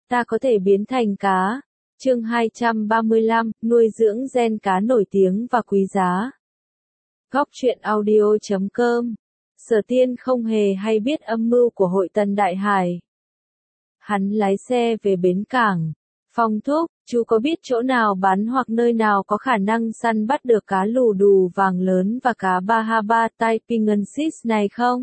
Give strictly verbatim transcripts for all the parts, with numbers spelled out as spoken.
ta có thể biến thành cá. Chương hai trăm ba mươi lăm, nuôi dưỡng gen cá nổi tiếng và quý giá. Góc truyện audio chấm com. Sở Tiên không hề hay biết âm mưu của Hội Tần Đại Hải. Hắn lái xe về bến cảng. Phong thúc, chú có biết chỗ nào bán hoặc nơi nào có khả năng săn bắt được cá lù đù vàng lớn và cá Bahama Taipingensis này không?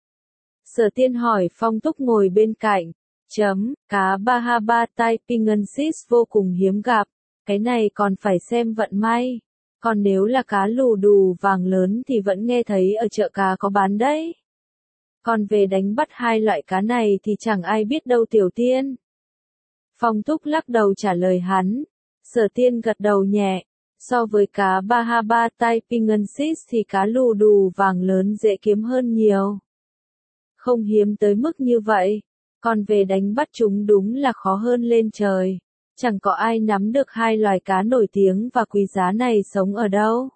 Sở Tiên hỏi Phong thúc ngồi bên cạnh. Chấm, cá Bahama Taipingensis vô cùng hiếm gặp, cái này còn phải xem vận may. Còn nếu là cá lù đù vàng lớn thì vẫn nghe thấy ở chợ cá có bán đấy. Còn về đánh bắt hai loại cá này thì chẳng ai biết đâu Tiểu Tiên. Phong thúc lắc đầu trả lời hắn. Sở Tiên gật đầu nhẹ. So với cá Bahama Taipingensis thì cá lù đù vàng lớn dễ kiếm hơn nhiều. Không hiếm tới mức như vậy. Còn về đánh bắt chúng đúng là khó hơn lên trời. Chẳng có ai nắm được hai loài cá nổi tiếng và quý giá này sống ở đâu.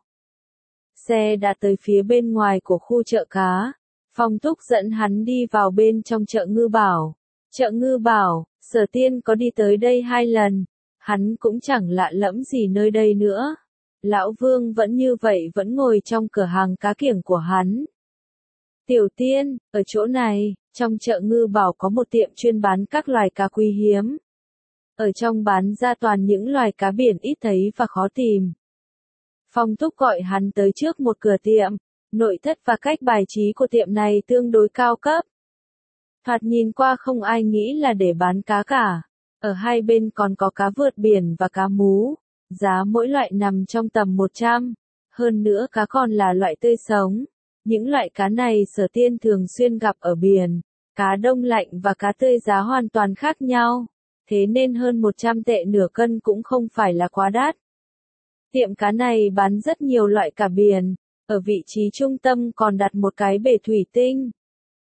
Xe đã tới phía bên ngoài của khu chợ cá. Phong thúc dẫn hắn đi vào bên trong chợ Ngư Bảo. Chợ Ngư Bảo, Sở Tiên có đi tới đây hai lần. Hắn cũng chẳng lạ lẫm gì nơi đây nữa. Lão Vương vẫn như vậy vẫn ngồi trong cửa hàng cá kiểng của hắn. Tiểu Tiên, ở chỗ này, trong chợ Ngư Bảo có một tiệm chuyên bán các loài cá quý hiếm. Ở trong bán ra toàn những loài cá biển ít thấy và khó tìm. Phong thúc gọi hắn tới trước một cửa tiệm. Nội thất và cách bài trí của tiệm này tương đối cao cấp. Thoạt nhìn qua không ai nghĩ là để bán cá cả. Ở hai bên còn có cá vượt biển và cá mú. Giá mỗi loại nằm trong tầm một trăm. Hơn nữa cá còn là loại tươi sống. Những loại cá này Sở Tiên thường xuyên gặp ở biển. Cá đông lạnh và cá tươi giá hoàn toàn khác nhau. Thế nên hơn một trăm tệ nửa cân cũng không phải là quá đắt. Tiệm cá này bán rất nhiều loại cá biển. Ở vị trí trung tâm còn đặt một cái bể thủy tinh.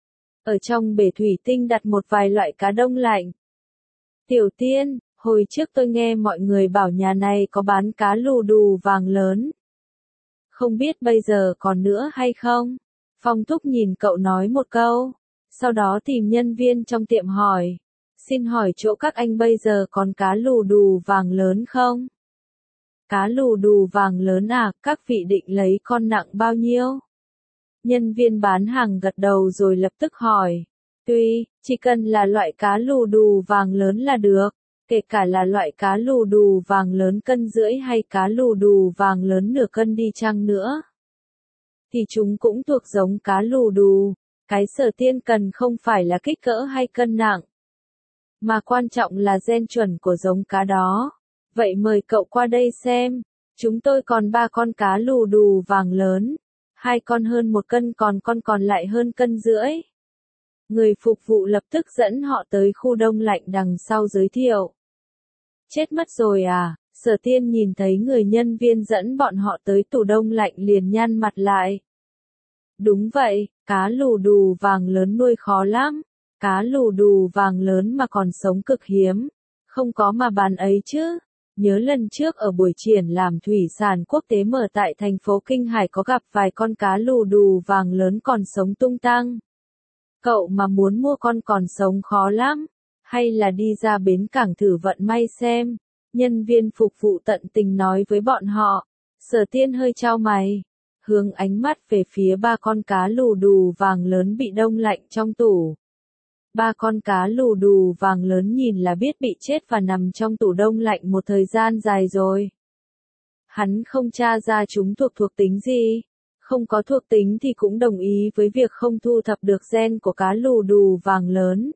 Ở trong bể thủy tinh đặt một vài loại cá đông lạnh. Tiểu Tiên, hồi trước tôi nghe mọi người bảo nhà này có bán cá lù đù vàng lớn. Không biết bây giờ còn nữa hay không? Phong thúc nhìn cậu nói một câu. Sau đó tìm nhân viên trong tiệm hỏi. Xin hỏi chỗ các anh bây giờ còn cá lù đù vàng lớn không? Cá lù đù vàng lớn à, các vị định lấy con nặng bao nhiêu? Nhân viên bán hàng gật đầu rồi lập tức hỏi. Tuy, chỉ cần là loại cá lù đù vàng lớn là được, kể cả là loại cá lù đù vàng lớn cân rưỡi hay cá lù đù vàng lớn nửa cân đi chăng nữa. Thì chúng cũng thuộc giống cá lù đù, cái Sở Tiên cần không phải là kích cỡ hay cân nặng. Mà quan trọng là gen chuẩn của giống cá đó. Vậy mời cậu qua đây xem. Chúng tôi còn ba con cá lù đù vàng lớn. Hai con hơn một cân còn con còn lại hơn cân rưỡi. Người phục vụ lập tức dẫn họ tới khu đông lạnh đằng sau giới thiệu. Chết mất rồi à? Sở Tiên nhìn thấy người nhân viên dẫn bọn họ tới tủ đông lạnh liền nhăn mặt lại. Đúng vậy, cá lù đù vàng lớn nuôi khó lắm. Cá lù đù vàng lớn mà còn sống cực hiếm. Không có mà bán ấy chứ. Nhớ lần trước ở buổi triển lãm thủy sản quốc tế mở tại thành phố Kinh Hải có gặp vài con cá lù đù vàng lớn còn sống tung tăng. Cậu mà muốn mua con còn sống khó lắm. Hay là đi ra bến cảng thử vận may xem. Nhân viên phục vụ tận tình nói với bọn họ. Sở Tiên hơi chau mày. Hướng ánh mắt về phía ba con cá lù đù vàng lớn bị đông lạnh trong tủ. Ba con cá lù đù vàng lớn nhìn là biết bị chết và nằm trong tủ đông lạnh một thời gian dài rồi. Hắn không tra ra chúng thuộc thuộc tính gì. Không có thuộc tính thì cũng đồng ý với việc không thu thập được gen của cá lù đù vàng lớn.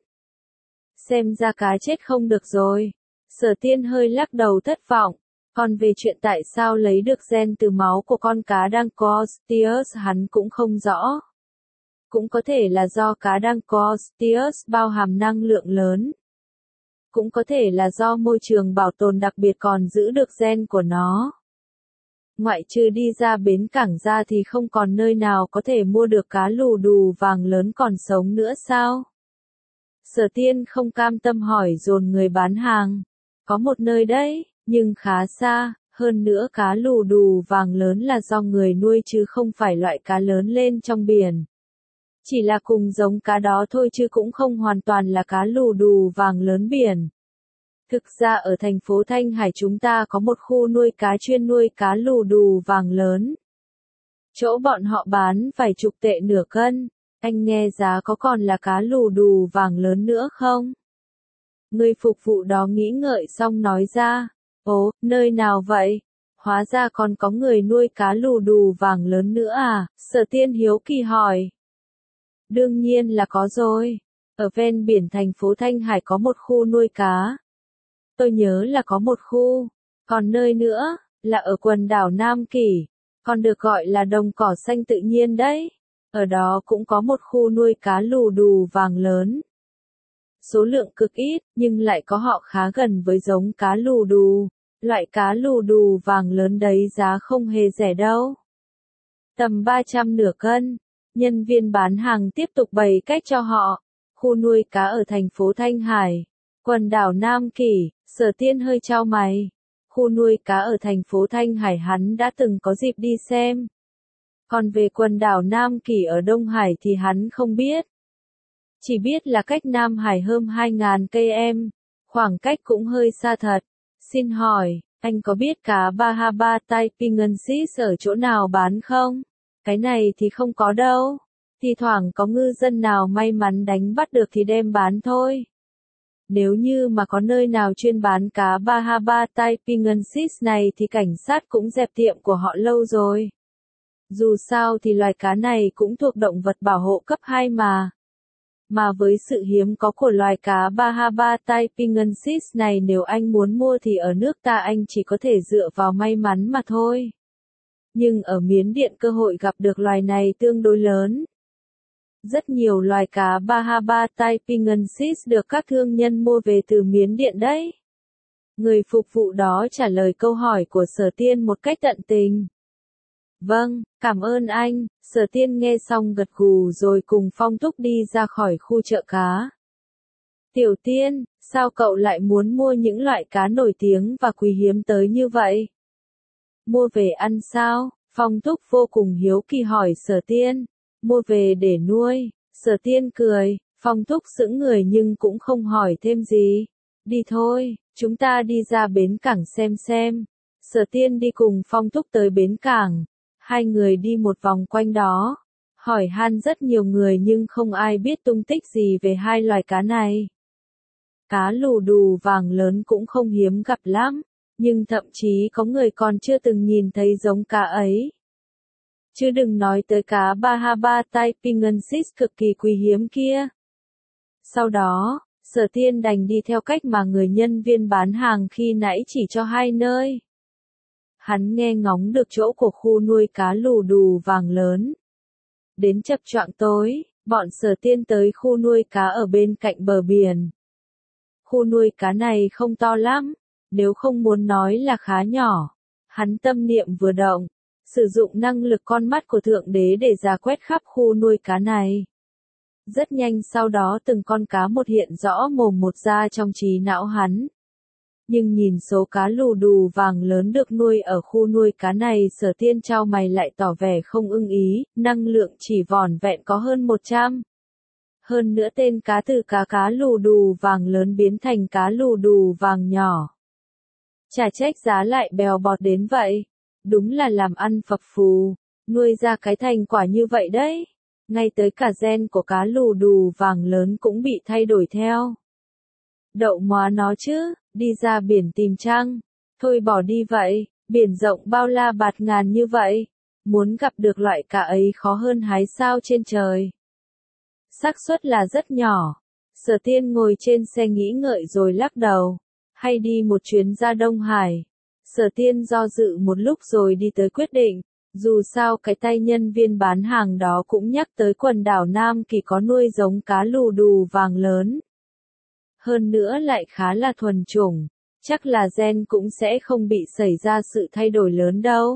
Xem ra cá chết không được rồi. Sở Tiên hơi lắc đầu thất vọng. Còn về chuyện tại sao lấy được gen từ máu của con cá đang có Stius hắn cũng không rõ. Cũng có thể là do cá đang có Stius bao hàm năng lượng lớn. Cũng có thể là do môi trường bảo tồn đặc biệt còn giữ được gen của nó. Ngoại trừ đi ra bến cảng ra thì không còn nơi nào có thể mua được cá lù đù vàng lớn còn sống nữa sao? Sở Tiên không cam tâm hỏi dồn người bán hàng. Có một nơi đấy, nhưng khá xa, hơn nữa cá lù đù vàng lớn là do người nuôi chứ không phải loại cá lớn lên trong biển. Chỉ là cùng giống cá đó thôi chứ cũng không hoàn toàn là cá lù đù vàng lớn biển. Thực ra ở thành phố Thanh Hải chúng ta có một khu nuôi cá chuyên nuôi cá lù đù vàng lớn. Chỗ bọn họ bán vài chục tệ nửa cân, anh nghe giá có còn là cá lù đù vàng lớn nữa không? Người phục vụ đó nghĩ ngợi xong nói ra, ồ, nơi nào vậy? Hóa ra còn có người nuôi cá lù đù vàng lớn nữa à? Sở Tiên hiếu kỳ hỏi. Đương nhiên là có rồi. Ở ven biển thành phố Thanh Hải có một khu nuôi cá. Tôi nhớ là có một khu. Còn nơi nữa, là ở quần đảo Nam Kỳ. Còn được gọi là đồng cỏ xanh tự nhiên đấy. Ở đó cũng có một khu nuôi cá lù đù vàng lớn. Số lượng cực ít, nhưng lại có họ khá gần với giống cá lù đù. Loại cá lù đù vàng lớn đấy giá không hề rẻ đâu. Tầm ba trăm nửa cân. Nhân viên bán hàng tiếp tục bày cách cho họ. Khu nuôi cá ở thành phố Thanh Hải, quần đảo Nam Kỳ. Sở Tiên hơi chau mày. Khu nuôi cá ở thành phố Thanh Hải hắn đã từng có dịp đi xem. Còn về quần đảo Nam Kỳ ở Đông Hải thì hắn không biết. Chỉ biết là cách Nam Hải hơn hai nghìn ki-lô-mét, khoảng cách cũng hơi xa thật. Xin hỏi, anh có biết cá Bahama Taipanensis ở chỗ nào bán không? Cái này thì không có đâu. Thì thoảng có ngư dân nào may mắn đánh bắt được thì đem bán thôi. Nếu như mà có nơi nào chuyên bán cá Bahama Taipanensis này thì cảnh sát cũng dẹp tiệm của họ lâu rồi. Dù sao thì loài cá này cũng thuộc động vật bảo hộ cấp hai mà. Mà với sự hiếm có của loài cá Bahama Taipanensis này nếu anh muốn mua thì ở nước ta anh chỉ có thể dựa vào may mắn mà thôi. Nhưng ở Miến Điện cơ hội gặp được loài này tương đối lớn. Rất nhiều loài cá Bahama Taipanensis được các thương nhân mua về từ Miến Điện đấy. Người phục vụ đó trả lời câu hỏi của Sở Tiên một cách tận tình. Vâng, cảm ơn anh. Sở Tiên nghe xong gật gù rồi cùng Phong Thúc đi ra khỏi khu chợ cá. Tiểu Tiên, sao cậu lại muốn mua những loại cá nổi tiếng và quý hiếm tới như vậy? Mua về ăn sao? Phong Thúc vô cùng hiếu kỳ hỏi Sở Tiên. Mua về để nuôi. Sở Tiên cười. Phong Thúc sững người nhưng cũng không hỏi thêm gì. Đi thôi, chúng ta đi ra bến cảng xem xem. Sở Tiên đi cùng Phong Thúc tới bến cảng. Hai người đi một vòng quanh đó. Hỏi han rất nhiều người nhưng không ai biết tung tích gì về hai loài cá này. Cá lù đù vàng lớn cũng không hiếm gặp lắm. Nhưng thậm chí có người còn chưa từng nhìn thấy giống cá ấy. Chứ đừng nói tới cá Bahama Taipanensis cực kỳ quý hiếm kia. Sau đó, Sở Tiên đành đi theo cách mà người nhân viên bán hàng khi nãy chỉ cho hai nơi. Hắn nghe ngóng được chỗ của khu nuôi cá lù đù vàng lớn. Đến chập choạng tối, bọn Sở Tiên tới khu nuôi cá ở bên cạnh bờ biển. Khu nuôi cá này không to lắm, nếu không muốn nói là khá nhỏ. Hắn tâm niệm vừa động, sử dụng năng lực con mắt của Thượng Đế để rà quét khắp khu nuôi cá này. Rất nhanh sau đó từng con cá một hiện rõ mồm một ra trong trí não hắn. Nhưng nhìn số cá lù đù vàng lớn được nuôi ở khu nuôi cá này Sở Tiên chau mày lại tỏ vẻ không ưng ý, năng lượng chỉ vỏn vẹn có hơn một trăm. Hơn nữa tên cá từ cá cá lù đù vàng lớn biến thành cá lù đù vàng nhỏ. Chả trách giá lại bèo bọt đến vậy. Đúng là làm ăn phập phù, nuôi ra cái thành quả như vậy đấy. Ngay tới cả gen của cá lù đù vàng lớn cũng bị thay đổi theo. Đậu móa nó chứ, đi ra biển tìm trăng. Thôi bỏ đi vậy, biển rộng bao la bạt ngàn như vậy. Muốn gặp được loại cá ấy khó hơn hái sao trên trời. Xác suất là rất nhỏ. Sở Tiên ngồi trên xe nghĩ ngợi rồi lắc đầu. Hay đi một chuyến ra Đông Hải. Sở Tiên do dự một lúc rồi đi tới quyết định. Dù sao cái tay nhân viên bán hàng đó cũng nhắc tới quần đảo Nam Kỳ có nuôi giống cá lù đù vàng lớn. Hơn nữa lại khá là thuần chủng, chắc là gen cũng sẽ không bị xảy ra sự thay đổi lớn đâu.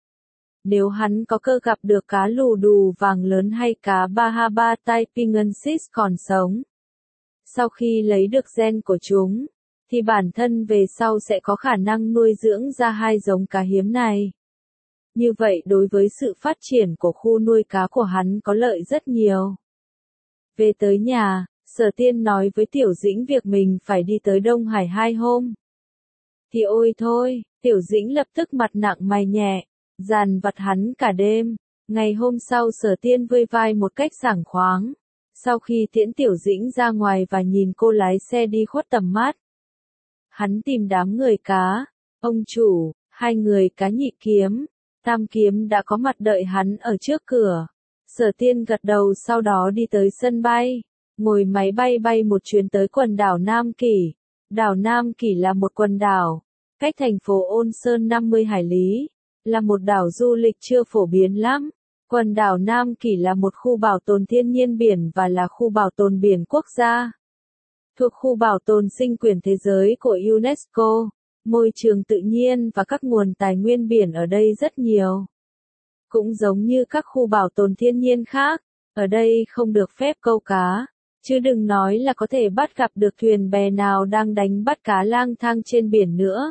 Nếu hắn có cơ gặp được cá lù đù vàng lớn hay cá Bahama Taipanensis còn sống, sau khi lấy được gen của chúng, thì bản thân về sau sẽ có khả năng nuôi dưỡng ra hai giống cá hiếm này. Như vậy đối với sự phát triển của khu nuôi cá của hắn có lợi rất nhiều. Về tới nhà, Sở Tiên nói với Tiểu Dĩnh việc mình phải đi tới Đông Hải hai hôm. Thì ôi thôi, Tiểu Dĩnh lập tức mặt nặng mày nhẹ, dàn vặt hắn cả đêm. Ngày hôm sau Sở Tiên vơi vai một cách sảng khoáng. Sau khi tiễn Tiểu Dĩnh ra ngoài và nhìn cô lái xe đi khuất tầm mắt, hắn tìm đám người cá, ông chủ, hai người cá nhị kiếm, tam kiếm đã có mặt đợi hắn ở trước cửa. Sở Tiên gật đầu sau đó đi tới sân bay, ngồi máy bay bay một chuyến tới quần đảo Nam Kỷ. Đảo Nam Kỷ là một quần đảo, cách thành phố Ôn Sơn năm mươi hải lý, là một đảo du lịch chưa phổ biến lắm. Quần đảo Nam Kỷ là một khu bảo tồn thiên nhiên biển và là khu bảo tồn biển quốc gia, thuộc khu bảo tồn sinh quyển thế giới của UNESCO. Môi trường tự nhiên và các nguồn tài nguyên biển ở đây rất nhiều. Cũng giống như các khu bảo tồn thiên nhiên khác, ở đây không được phép câu cá, chứ đừng nói là có thể bắt gặp được thuyền bè nào đang đánh bắt cá lang thang trên biển nữa.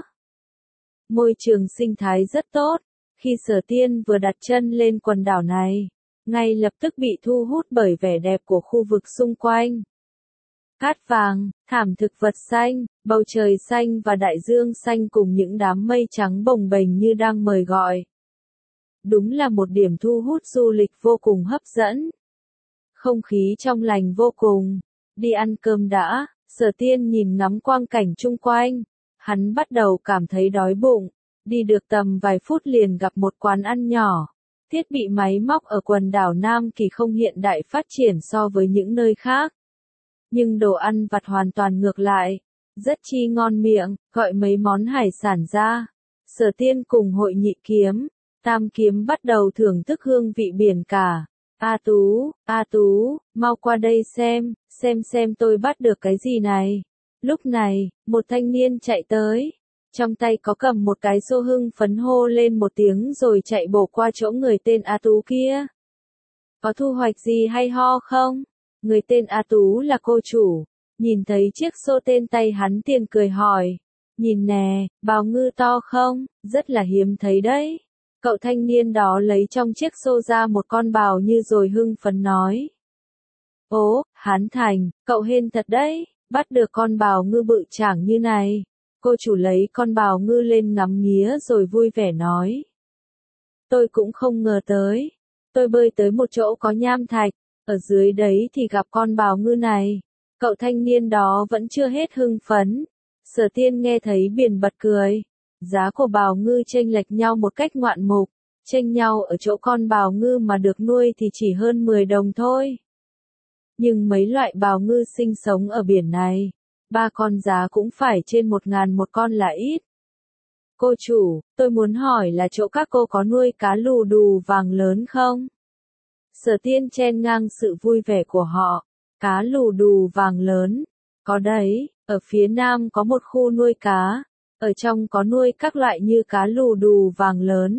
Môi trường sinh thái rất tốt. Khi Sở Tiên vừa đặt chân lên quần đảo này, ngay lập tức bị thu hút bởi vẻ đẹp của khu vực xung quanh. Cát vàng, thảm thực vật xanh, bầu trời xanh và đại dương xanh cùng những đám mây trắng bồng bềnh như đang mời gọi. Đúng là một điểm thu hút du lịch vô cùng hấp dẫn. Không khí trong lành vô cùng. Đi ăn cơm đã, Sở Tiên nhìn ngắm quang cảnh chung quanh. Hắn bắt đầu cảm thấy đói bụng. Đi được tầm vài phút liền gặp một quán ăn nhỏ. Thiết bị máy móc ở quần đảo Nam Kỳ không hiện đại phát triển so với những nơi khác. Nhưng đồ ăn vặt hoàn toàn ngược lại. Rất chi ngon miệng, gọi mấy món hải sản ra. Sở Tiên cùng hội nhị kiếm, tam kiếm bắt đầu thưởng thức hương vị biển cả. A Tú, A Tú, mau qua đây xem, xem xem tôi bắt được cái gì này. Lúc này, một thanh niên chạy tới. Trong tay có cầm một cái xô hưng phấn hô lên một tiếng rồi chạy bổ qua chỗ người tên A Tú kia. Có thu hoạch gì hay ho không? Người tên A Tú là cô chủ. Nhìn thấy chiếc xô tên tay hắn tiền cười hỏi. Nhìn nè, bào ngư to không? Rất là hiếm thấy đấy. Cậu thanh niên đó lấy trong chiếc xô ra một con bào như rồi hưng phấn nói. Ố, Hán Thành, cậu hên thật đấy, bắt được con bào ngư bự chảng như này. Cô chủ lấy con bào ngư lên ngắm nghía rồi vui vẻ nói. Tôi cũng không ngờ tới. Tôi bơi tới một chỗ có nham thạch, ở dưới đấy thì gặp con bào ngư này. Cậu thanh niên đó vẫn chưa hết hưng phấn. Sở Tiên nghe thấy biển bật cười. Giá của bào ngư chênh lệch nhau một cách ngoạn mục, chênh nhau ở chỗ con bào ngư mà được nuôi thì chỉ hơn mười đồng thôi. Nhưng mấy loại bào ngư sinh sống ở biển này, ba con giá cũng phải trên một ngàn một con là ít. Cô chủ, tôi muốn hỏi là chỗ các cô có nuôi cá lù đù vàng lớn không? Sở Tiên chen ngang sự vui vẻ của họ. Cá lù đù vàng lớn, có đấy, ở phía nam có một khu nuôi cá. Ở trong có nuôi các loại như cá lù đù vàng lớn,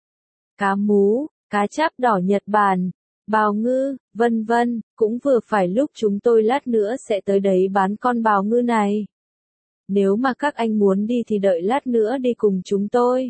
cá mú, cá cháp đỏ Nhật Bản, bào ngư, vân vân, cũng vừa phải lúc chúng tôi lát nữa sẽ tới đấy bán con bào ngư này. Nếu mà các anh muốn đi thì đợi lát nữa đi cùng chúng tôi.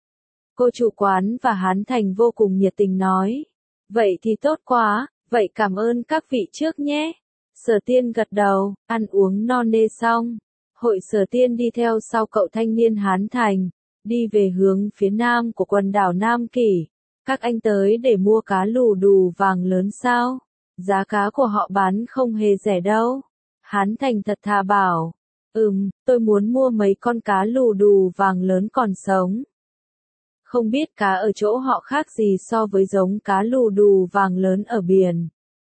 Cô chủ quán và Hán Thành vô cùng nhiệt tình nói. Vậy thì tốt quá, vậy cảm ơn các vị trước nhé. Sở Tiên gật đầu, ăn uống no nê xong. Hội Sở Tiên đi theo sau cậu thanh niên Hán Thành, đi về hướng phía nam của quần đảo Nam Kỷ. Các anh tới để mua cá lù đù vàng lớn sao? Giá cá của họ bán không hề rẻ đâu. Hán Thành thật thà bảo, ừm, tôi muốn mua mấy con cá lù đù vàng lớn còn sống. Không biết cá ở chỗ họ khác gì so với giống cá lù đù vàng lớn ở biển.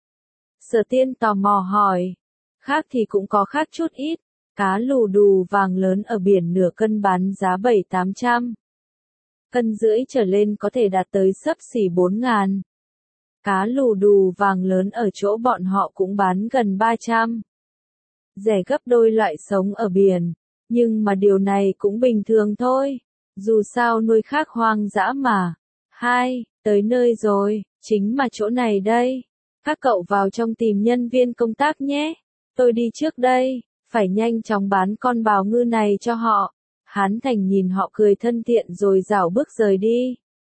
Sở Tiên tò mò hỏi, khác thì cũng có khác chút ít. Cá lù đù vàng lớn ở biển nửa cân bán giá bảy tám trăm. Cân rưỡi trở lên có thể đạt tới xấp xỉ bốn ngàn. Cá lù đù vàng lớn ở chỗ bọn họ cũng bán gần ba trăm. Rẻ gấp đôi loại sống ở biển. Nhưng mà điều này cũng bình thường thôi. Dù sao nuôi khác hoang dã mà. Hai, tới nơi rồi, chính mà chỗ này đây. Các cậu vào trong tìm nhân viên công tác nhé. Tôi đi trước đây. Phải nhanh chóng bán con bào ngư này cho họ. Hán Thành nhìn họ cười thân thiện rồi rảo bước rời đi.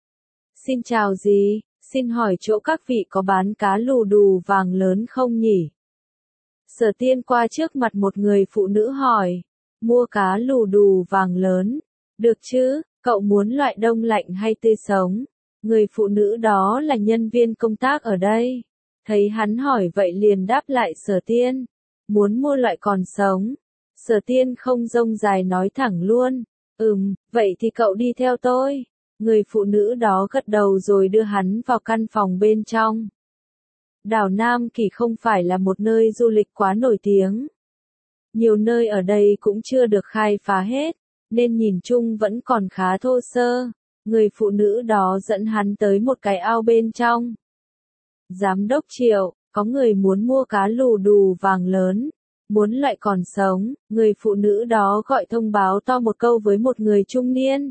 Xin chào gì, xin hỏi chỗ các vị có bán cá lù đù vàng lớn không nhỉ? Sở Tiên qua trước mặt một người phụ nữ hỏi. Mua cá lù đù vàng lớn. Được chứ, cậu muốn loại đông lạnh hay tươi sống? Người phụ nữ đó là nhân viên công tác ở đây. Thấy hắn hỏi vậy liền đáp lại Sở Tiên. Muốn mua loại còn sống. Sở Tiên không rông dài nói thẳng luôn. Ừm, vậy thì cậu đi theo tôi. Người phụ nữ đó gật đầu rồi đưa hắn vào căn phòng bên trong. Đảo Nam Kỳ không phải là một nơi du lịch quá nổi tiếng. Nhiều nơi ở đây cũng chưa được khai phá hết, nên nhìn chung vẫn còn khá thô sơ. Người phụ nữ đó dẫn hắn tới một cái ao bên trong. Giám đốc Triệu, có người muốn mua cá lù đù vàng lớn. Muốn loại còn sống, người phụ nữ đó gọi thông báo to một câu với một người trung niên.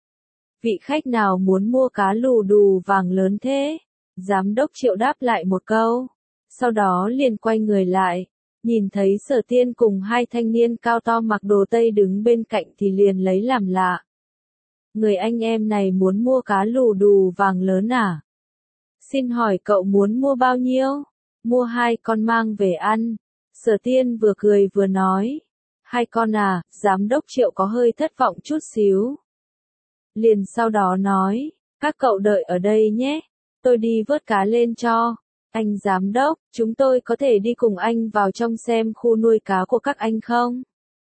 Vị khách nào muốn mua cá lù đù vàng lớn thế? Giám đốc Triệu đáp lại một câu. Sau đó liền quay người lại. Nhìn thấy Sở Tiên cùng hai thanh niên cao to mặc đồ Tây đứng bên cạnh thì liền lấy làm lạ. Người anh em này muốn mua cá lù đù vàng lớn à? Xin hỏi cậu muốn mua bao nhiêu? Mua hai con mang về ăn. Sở Tiên vừa cười vừa nói. Hai con à, giám đốc Triệu có hơi thất vọng chút xíu. Liền sau đó nói, các cậu đợi ở đây nhé, tôi đi vớt cá lên cho. Anh giám đốc, chúng tôi có thể đi cùng anh vào trong xem khu nuôi cá của các anh không?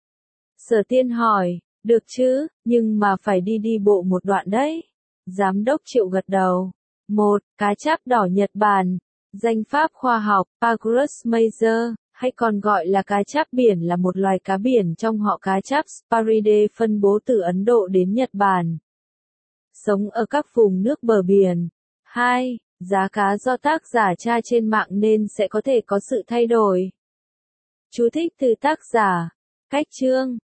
Sở Tiên hỏi, được chứ, nhưng mà phải đi đi bộ một đoạn đấy. Giám đốc Triệu gật đầu. Một, cá cháp đỏ Nhật Bản. Danh pháp khoa học, Pagus major, hay còn gọi là cá cháp biển là một loài cá biển trong họ cá cháp Sparidae phân bố từ Ấn Độ đến Nhật Bản. Sống ở các vùng nước bờ biển. Hai, giá cá do tác giả tra trên mạng nên sẽ có thể có sự thay đổi. Chú thích từ tác giả. Cách chương